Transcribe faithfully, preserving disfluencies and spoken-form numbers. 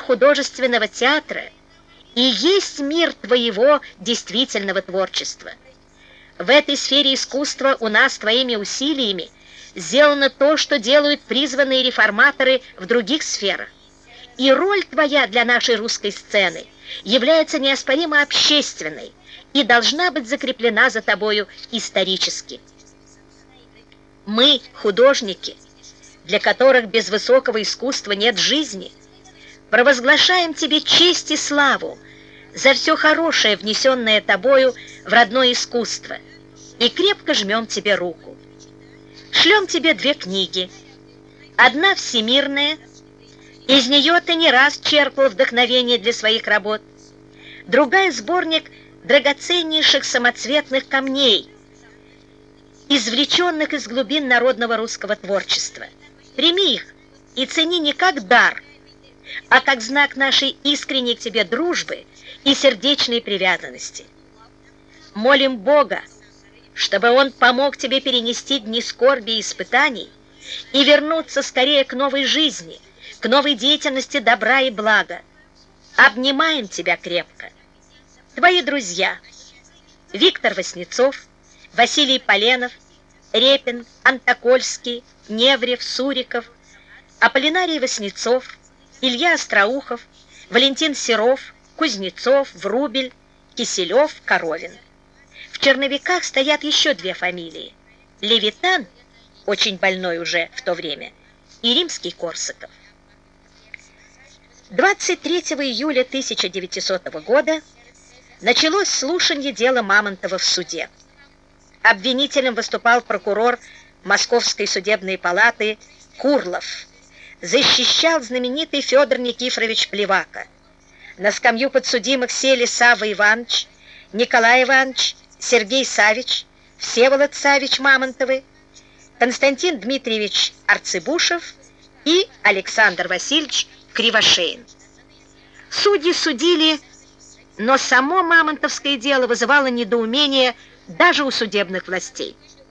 художественного театра и есть мир твоего действительного творчества. В этой сфере искусства у нас твоими усилиями сделано то, что делают призванные реформаторы в других сферах. И роль твоя для нашей русской сцены является неоспоримо общественной и должна быть закреплена за тобою исторически. Мы, художники, для которых без высокого искусства нет жизни, провозглашаем тебе честь и славу за все хорошее, внесенное тобою в родное искусство, и крепко жмем тебе руку. Шлем тебе две книги. Одна всемирная, из нее ты не раз черпал вдохновение для своих работ. Другая — сборник драгоценнейших самоцветных камней, извлеченных из глубин народного русского творчества. Прими их и цени не как дар, а как знак нашей искренней к тебе дружбы и сердечной привязанности. Молим Бога, чтобы Он помог тебе перенести дни скорби и испытаний и вернуться скорее к новой жизни, к новой деятельности добра и блага. Обнимаем тебя крепко. Твои друзья: Виктор Васнецов, Василий Поленов, Репин, Антокольский, Неврев, Суриков, Аполлинарий Васнецов, Илья Остроухов, Валентин Серов, Кузнецов, Врубель, Киселев, Коровин. В черновиках стоят еще две фамилии: Левитан, очень больной уже в то время, и Римский-Корсаков. двадцать третьего июля тысяча девятисотого года началось слушание дела Мамонтова в суде. Обвинителем выступал прокурор Московской судебной палаты Курлов. Защищал знаменитый Федор Никифорович Плевака. На скамью подсудимых сели Савва Иванович, Николай Иванович, Сергей Савич, Всеволод Савич Мамонтовы, Константин Дмитриевич Арцебушев и Александр Васильевич Кривошеин. Судьи судили, но само мамонтовское дело вызывало недоумение даже у судебных властей.